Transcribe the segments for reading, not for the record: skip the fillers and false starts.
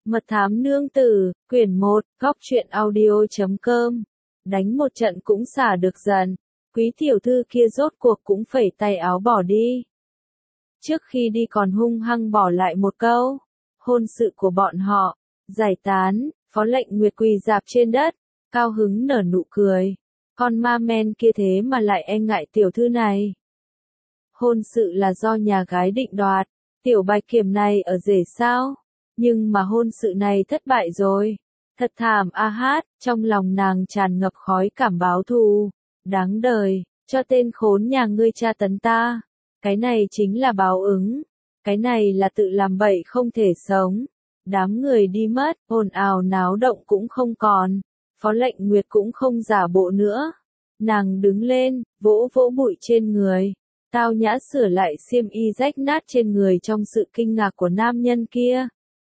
Mật thám nương tử, quyển 1, góc truyện audio.com. Đánh một trận cũng xả được giận. Quý tiểu thư kia rốt cuộc cũng phẩy tay áo bỏ đi. Trước khi đi còn hung hăng bỏ lại một câu. Hôn sự của bọn họ, giải tán, Phó Lệnh Nguyệt quỳ rạp trên đất, cao hứng nở nụ cười. Con ma men kia thế mà lại e ngại tiểu thư này. Hôn sự là do nhà gái định đoạt, tiểu bạch kiểm này ở rể sao? Nhưng mà hôn sự này thất bại rồi. Thật thảm a hát, trong lòng nàng tràn ngập khói cảm báo thù. Đáng đời, cho tên khốn nhà ngươi tra tấn ta. Cái này chính là báo ứng. Cái này là tự làm bậy không thể sống. Đám người đi mất, ồn ào náo động cũng không còn. Phó Lệnh Nguyệt cũng không giả bộ nữa. Nàng đứng lên, vỗ vỗ bụi trên người. Tao nhã sửa lại xiêm y rách nát trên người trong sự kinh ngạc của nam nhân kia.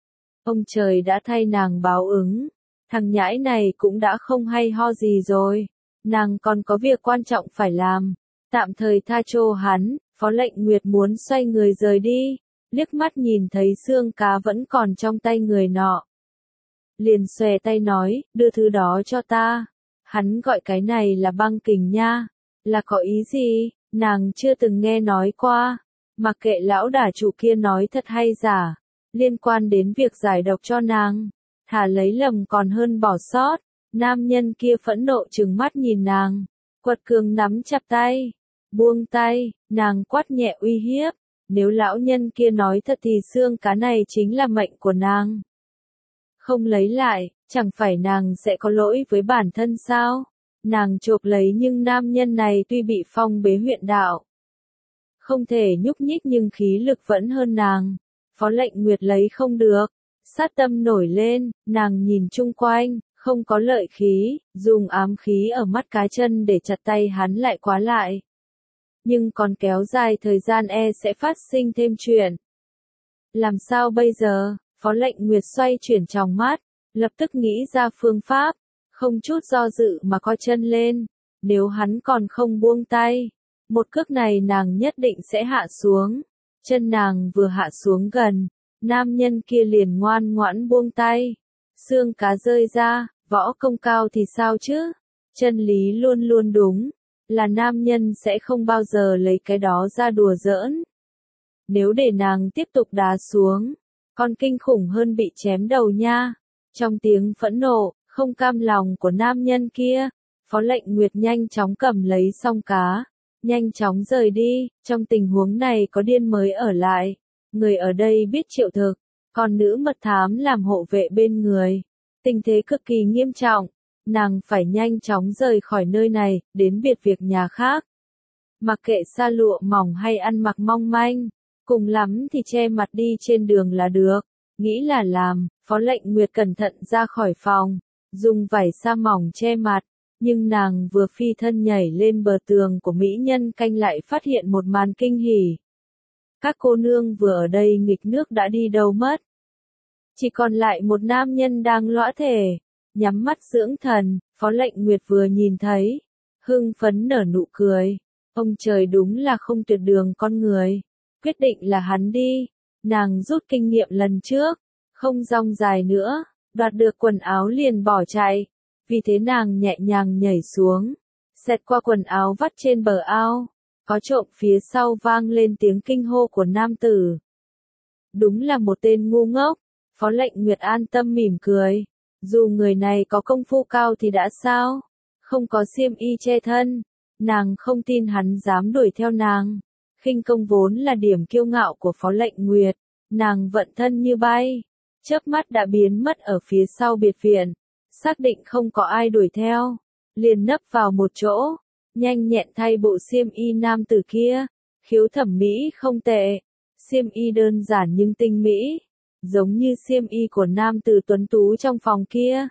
Ông trời đã thay nàng báo ứng. Thằng nhãi này cũng đã không hay ho gì rồi. Nàng còn có việc quan trọng phải làm. Tạm thời tha cho hắn, Phó Lệnh Nguyệt muốn xoay người rời đi. Liếc mắt nhìn thấy xương cá vẫn còn trong tay người nọ. Liền xòe tay nói, đưa thứ đó cho ta. Hắn gọi cái này là băng kình nha. Là có ý gì? Nàng chưa từng nghe nói qua. Mặc kệ lão đả chủ kia nói thật hay giả. Liên quan đến việc giải độc cho nàng. Thà lấy lầm còn hơn bỏ sót. Nam nhân kia phẫn nộ trừng mắt nhìn nàng. Quật cường nắm chặt tay. Buông tay, nàng quát nhẹ uy hiếp. Nếu lão nhân kia nói thật thì xương cá này chính là mệnh của nàng. Không lấy lại, chẳng phải nàng sẽ có lỗi với bản thân sao? Nàng chộp lấy nhưng nam nhân này tuy bị phong bế huyện đạo. Không thể nhúc nhích nhưng khí lực vẫn hơn nàng. Phó Lệnh Nguyệt lấy không được. Sát tâm nổi lên, nàng nhìn chung quanh, không có lợi khí, dùng ám khí ở mắt cá chân để chặt tay hắn lại khóa lại. Nhưng còn kéo dài thời gian sẽ phát sinh thêm chuyện. Làm sao bây giờ? Phó Lệnh Nguyệt xoay chuyển tròng mắt, lập tức nghĩ ra phương pháp, không chút do dự mà co chân lên. Nếu hắn còn không buông tay, một cước này nàng nhất định sẽ hạ xuống. Chân nàng vừa hạ xuống gần, nam nhân kia liền ngoan ngoãn buông tay. Xương cá rơi ra, võ công cao thì sao chứ? Chân lý luôn luôn đúng, là nam nhân sẽ không bao giờ lấy cái đó ra đùa giỡn. Nếu để nàng tiếp tục đá xuống, còn kinh khủng hơn bị chém đầu nha. Trong tiếng phẫn nộ, không cam lòng của nam nhân kia, Phó Lệnh Nguyệt nhanh chóng cầm lấy song cá, nhanh chóng rời đi. Trong tình huống này có điên mới ở lại. Người ở đây biết triệu thực, còn nữ mật thám làm hộ vệ bên người. Tình thế cực kỳ nghiêm trọng, nàng phải nhanh chóng rời khỏi nơi này, đến biệt việc nhà khác. Mặc kệ sa lụa mỏng hay ăn mặc mong manh, cùng lắm thì che mặt đi trên đường là được. Nghĩ là làm, Phó Lệnh Nguyệt cẩn thận ra khỏi phòng, dùng vải sa mỏng che mặt. Nhưng nàng vừa phi thân nhảy lên bờ tường của mỹ nhân canh lại phát hiện một màn kinh hỉ. Các cô nương vừa ở đây nghịch nước đã đi đâu mất. Chỉ còn lại một nam nhân đang lõa thể, nhắm mắt dưỡng thần. Phó Lệnh Nguyệt vừa nhìn thấy, hưng phấn nở nụ cười. Ông trời đúng là không tuyệt đường con người. Quyết định là hắn đi. Nàng rút kinh nghiệm lần trước, không dong dài nữa, đoạt được quần áo liền bỏ chạy. Vì thế nàng nhẹ nhàng nhảy xuống, xẹt qua quần áo vắt trên bờ ao. Có trộm phía sau vang lên tiếng kinh hô của nam tử. Đúng là một tên ngu ngốc. Phó Lệnh Nguyệt an tâm mỉm cười. Dù người này có công phu cao thì đã sao? Không có xiêm y che thân. Nàng không tin hắn dám đuổi theo nàng. Khinh công vốn là điểm kiêu ngạo của Phó Lệnh Nguyệt. Nàng vận thân như bay, chớp mắt đã biến mất ở phía sau biệt viện. Xác định không có ai đuổi theo, liền nấp vào một chỗ, nhanh nhẹn thay bộ xiêm y nam tử kia. Khiếu thẩm mỹ không tệ, xiêm y đơn giản nhưng tinh mỹ, giống như xiêm y của nam tử tuấn tú trong phòng kia.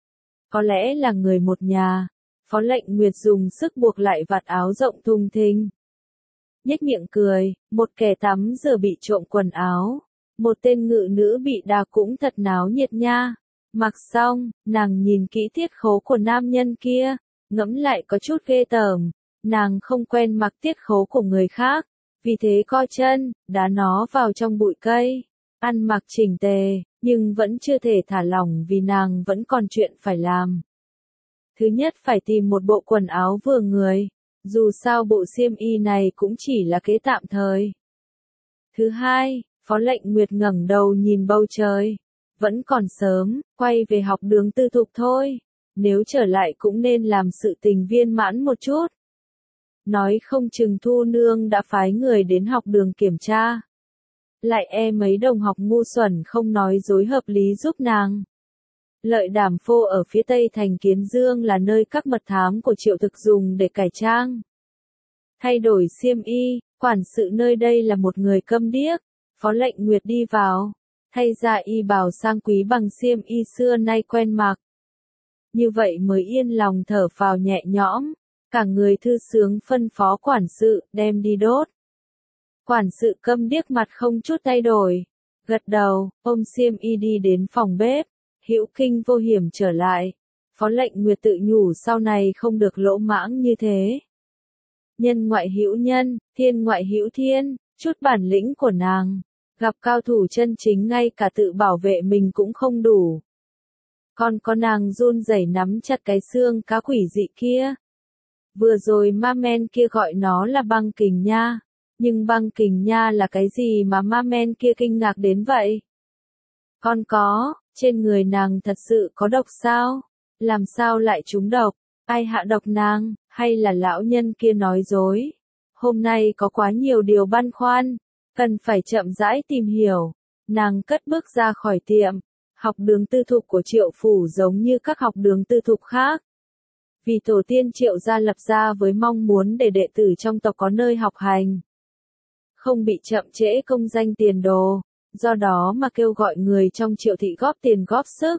Có lẽ là người một nhà. Phó Lệnh Nguyệt dùng sức buộc lại vạt áo rộng thùng thình. Nhếch miệng cười, một kẻ tắm giờ bị trộm quần áo, một tên ngự nữ bị đá cũng thật náo nhiệt nha. Mặc xong, nàng nhìn kỹ tiết khố của nam nhân kia, ngẫm lại có chút ghê tởm. Nàng không quen mặc tiết khố của người khác, vì thế co chân, đá nó vào trong bụi cây. ăn mặc chỉnh tề, nhưng vẫn chưa thể thả lỏng vì nàng vẫn còn chuyện phải làm. Thứ nhất phải tìm một bộ quần áo vừa người, dù sao bộ xiêm y này cũng chỉ là kế tạm thời. Thứ hai, Phó Lệnh Nguyệt ngẩng đầu nhìn bầu trời. Vẫn còn sớm, quay về học đường tư thục thôi. Nếu trở lại cũng nên làm sự tình viên mãn một chút. Nói không chừng Thu Nương đã phái người đến học đường kiểm tra. Lại mấy đồng học ngu xuẩn không nói dối hợp lý giúp nàng. Lợi Đàm Phô ở phía tây thành Kiến Dương là nơi các mật thám của Triệu Thực dùng để cải trang. Thay đổi xiêm y, quản sự nơi đây là một người câm điếc. Phó Lệnh Nguyệt đi vào, thay ra y bào sang quý bằng xiêm y xưa nay quen mặc. Như vậy mới yên lòng thở phào nhẹ nhõm, cả người thư sướng phân phó quản sự đem đi đốt. Quản sự câm điếc mặt không chút thay đổi, gật đầu, ôm xiêm y đi đến phòng bếp, hữu kinh vô hiểm trở lại. Phó Lệnh Nguyệt tự nhủ sau này không được lỗ mãng như thế. Nhân ngoại hữu nhân, thiên ngoại hữu thiên, chút bản lĩnh của nàng, gặp cao thủ chân chính ngay cả tự bảo vệ mình cũng không đủ. Còn có nàng run rẩy nắm chặt cái xương cá quỷ dị kia. Vừa rồi ma men kia gọi nó là băng kình nha, nhưng băng kình nha là cái gì mà ma men kia kinh ngạc đến vậy? Còn có, trên người nàng thật sự có độc sao? Làm sao lại trúng độc? Ai hạ độc nàng, hay là lão nhân kia nói dối? Hôm nay có quá nhiều điều băn khoăn, cần phải chậm rãi tìm hiểu. Nàng cất bước ra khỏi tiệm. Học đường tư thục của Triệu phủ giống như các học đường tư thục khác. Vì tổ tiên Triệu gia lập ra với mong muốn để đệ tử trong tộc có nơi học hành, không bị chậm trễ công danh tiền đồ, do đó mà kêu gọi người trong Triệu thị góp tiền góp sức.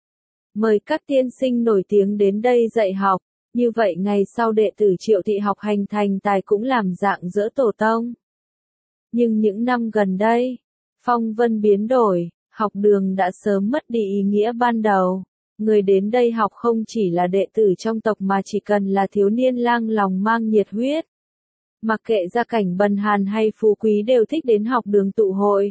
Mời các tiên sinh nổi tiếng đến đây dạy học, như vậy ngày sau đệ tử Triệu thị học hành thành tài cũng làm dạng dỡ tổ tông. Nhưng những năm gần đây, phong vân biến đổi, học đường đã sớm mất đi ý nghĩa ban đầu. Người đến đây học không chỉ là đệ tử trong tộc mà chỉ cần là thiếu niên lang lòng mang nhiệt huyết. Mặc kệ gia cảnh bần hàn hay phú quý đều thích đến học đường tụ hội.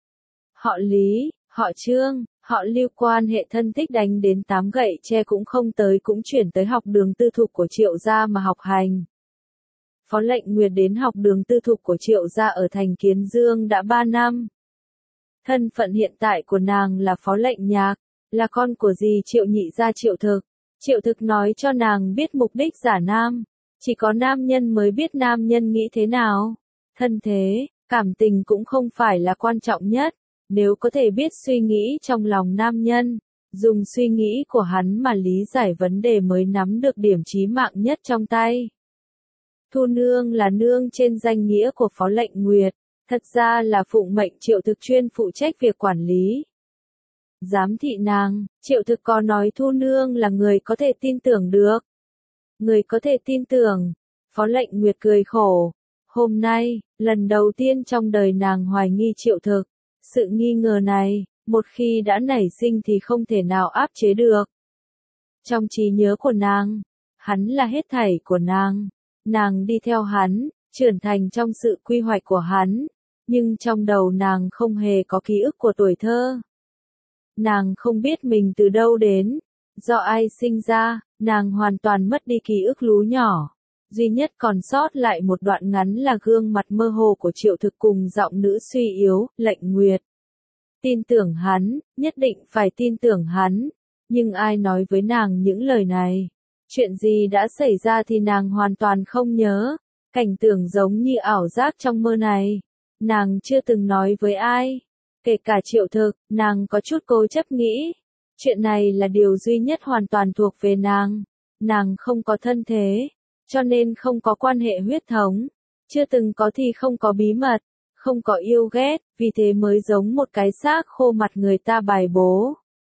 Họ Lý, họ Trương, họ Lưu quan hệ thân thích đánh đến 8 gậy tre cũng không tới cũng chuyển tới học đường tư thục của Triệu gia mà học hành. Phó Lệnh Nguyệt đến học đường tư thục của Triệu gia ở thành Kiến Dương đã 3 năm. Thân phận hiện tại của nàng là Phó Lệnh Nhạc, là con của dì Triệu nhị gia Triệu Thực. Triệu Thực nói cho nàng biết mục đích giả nam. Chỉ có nam nhân mới biết nam nhân nghĩ thế nào. Thân thế, cảm tình cũng không phải là quan trọng nhất. Nếu có thể biết suy nghĩ trong lòng nam nhân, dùng suy nghĩ của hắn mà lý giải vấn đề mới nắm được điểm chí mạng nhất trong tay. Thu Nương là nương trên danh nghĩa của Phó Lệnh Nguyệt, thật ra là phụng mệnh Triệu Thực chuyên phụ trách việc quản lý. Giám thị nàng, Triệu Thực có nói Thu Nương là người có thể tin tưởng được. Người có thể tin tưởng, Phó Lệnh Nguyệt cười khổ. Hôm nay, lần đầu tiên trong đời nàng hoài nghi Triệu Thực. Sự nghi ngờ này, một khi đã nảy sinh thì không thể nào áp chế được. Trong trí nhớ của nàng, hắn là hết thảy của nàng. Nàng đi theo hắn, trưởng thành trong sự quy hoạch của hắn. Nhưng trong đầu nàng không hề có ký ức của tuổi thơ. Nàng không biết mình từ đâu đến, do ai sinh ra, nàng hoàn toàn mất đi ký ức lú nhỏ. Duy nhất còn sót lại một đoạn ngắn là gương mặt mơ hồ của Triệu Thực cùng giọng nữ suy yếu, Lệnh Nguyệt. Tin tưởng hắn, nhất định phải tin tưởng hắn. Nhưng ai nói với nàng những lời này? Chuyện gì đã xảy ra thì nàng hoàn toàn không nhớ. Cảnh tượng giống như ảo giác trong mơ này. Nàng chưa từng nói với ai. Kể cả Triệu Thực, nàng có chút cố chấp nghĩ. Chuyện này là điều duy nhất hoàn toàn thuộc về nàng. Nàng không có thân thế, cho nên không có quan hệ huyết thống. Chưa từng có thì không có bí mật, không có yêu ghét, vì thế mới giống một cái xác khô mặt người ta bài bố.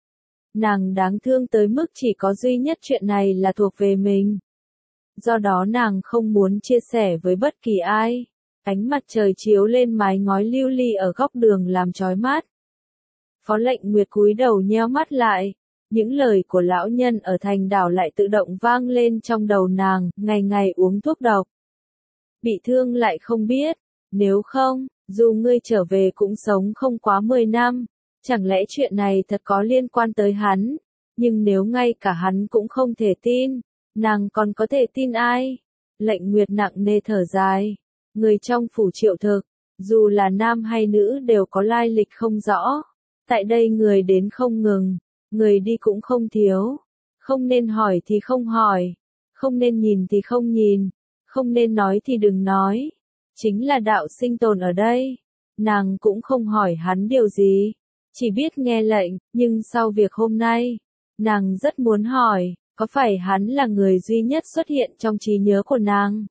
Nàng đáng thương tới mức chỉ có duy nhất chuyện này là thuộc về mình. Do đó nàng không muốn chia sẻ với bất kỳ ai. Ánh mặt trời chiếu lên mái ngói lưu ly ở góc đường làm chói mắt. Phó Lệnh Nguyệt cúi đầu nheo mắt lại. Những lời của lão nhân ở thành đảo lại tự động vang lên trong đầu nàng, ngày ngày uống thuốc độc. Bị thương lại không biết, nếu không, Dù ngươi trở về cũng sống không quá 10 năm, chẳng lẽ chuyện này thật có liên quan tới hắn? Nhưng nếu ngay cả hắn cũng không thể tin, nàng còn có thể tin ai? Lệnh Nguyệt nặng nề thở dài. Người trong phủ Triệu Thực, dù là nam hay nữ đều có lai lịch không rõ. Tại đây người đến không ngừng, người đi cũng không thiếu. Không nên hỏi thì không hỏi, không nên nhìn thì không nhìn, không nên nói thì đừng nói. Chính là đạo sinh tồn ở đây. Nàng cũng không hỏi hắn điều gì, chỉ biết nghe lệnh, nhưng sau việc hôm nay, nàng rất muốn hỏi, có phải hắn là người duy nhất xuất hiện trong trí nhớ của nàng?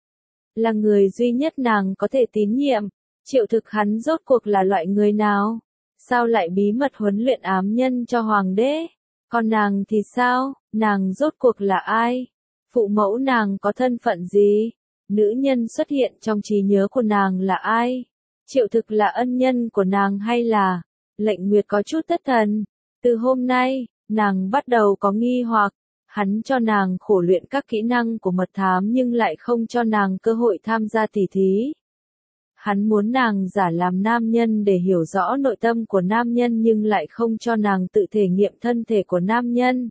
Là người duy nhất nàng có thể tín nhiệm? Triệu Thực hắn rốt cuộc là loại người nào? Sao lại bí mật huấn luyện ám nhân cho hoàng đế? Còn nàng thì sao? Nàng rốt cuộc là ai? Phụ mẫu nàng có thân phận gì? Nữ nhân xuất hiện trong trí nhớ của nàng là ai? Triệu Thực là ân nhân của nàng hay là? Lệnh Nguyệt có chút thất thần. Từ hôm nay, nàng bắt đầu có nghi hoặc. Hắn cho nàng khổ luyện các kỹ năng của mật thám nhưng lại không cho nàng cơ hội tham gia tỉ thí. Hắn muốn nàng giả làm nam nhân để hiểu rõ nội tâm của nam nhân nhưng lại không cho nàng tự thể nghiệm thân thể của nam nhân.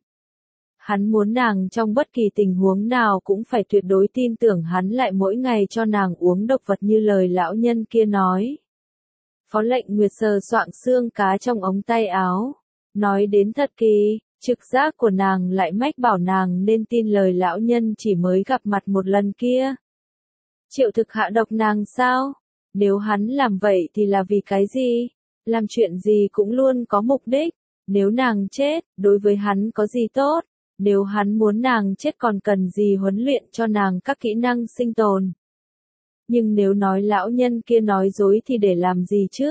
Hắn muốn nàng trong bất kỳ tình huống nào cũng phải tuyệt đối tin tưởng hắn, lại mỗi ngày cho nàng uống độc vật như lời lão nhân kia nói. Phó Lệnh Nguyệt sờ soạng xương cá trong ống tay áo. Nói đến thật kỳ, trực giác của nàng lại mách bảo nàng nên tin lời lão nhân chỉ mới gặp mặt một lần kia. Triệu Thực hạ độc nàng sao? Nếu hắn làm vậy thì là vì cái gì? Làm chuyện gì cũng luôn có mục đích. Nếu nàng chết, đối với hắn có gì tốt? Nếu hắn muốn nàng chết còn cần gì huấn luyện cho nàng các kỹ năng sinh tồn? Nhưng nếu nói lão nhân kia nói dối thì để làm gì chứ?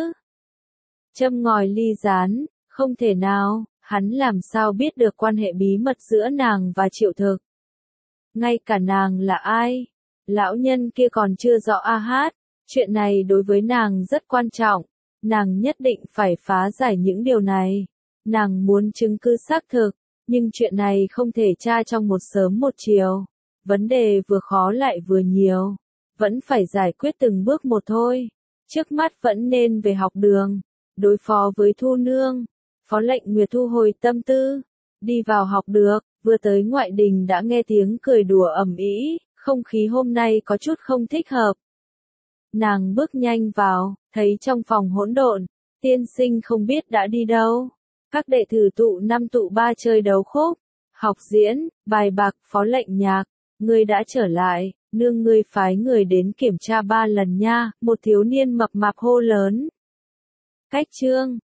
Châm ngòi ly rán, không thể nào, hắn làm sao biết được quan hệ bí mật giữa nàng và Triệu Thực? Ngay cả nàng là ai? Lão nhân kia còn chưa rõ hát. Chuyện này đối với nàng rất quan trọng. Nàng nhất định phải phá giải những điều này. Nàng muốn chứng cứ xác thực, nhưng chuyện này không thể tra trong một sớm một chiều. Vấn đề vừa khó lại vừa nhiều. Vẫn phải giải quyết từng bước một thôi. Trước mắt vẫn nên về học đường, đối phó với Thu Nương. Phó Lệnh Nguyệt thu hồi tâm tư, đi vào học được, vừa tới ngoại đình đã nghe tiếng cười đùa ầm ĩ, không khí hôm nay có chút không thích hợp. Nàng bước nhanh vào, thấy trong phòng hỗn độn, tiên sinh không biết đã đi đâu. Các đệ tử tụ 5 tụ 3 chơi đấu khúc, học diễn, bài bạc. Phó Lệnh Nhạc, ngươi đã trở lại, nương ngươi phái người đến kiểm tra 3 lần nha, một thiếu niên mập mạp hô lớn. Cách chương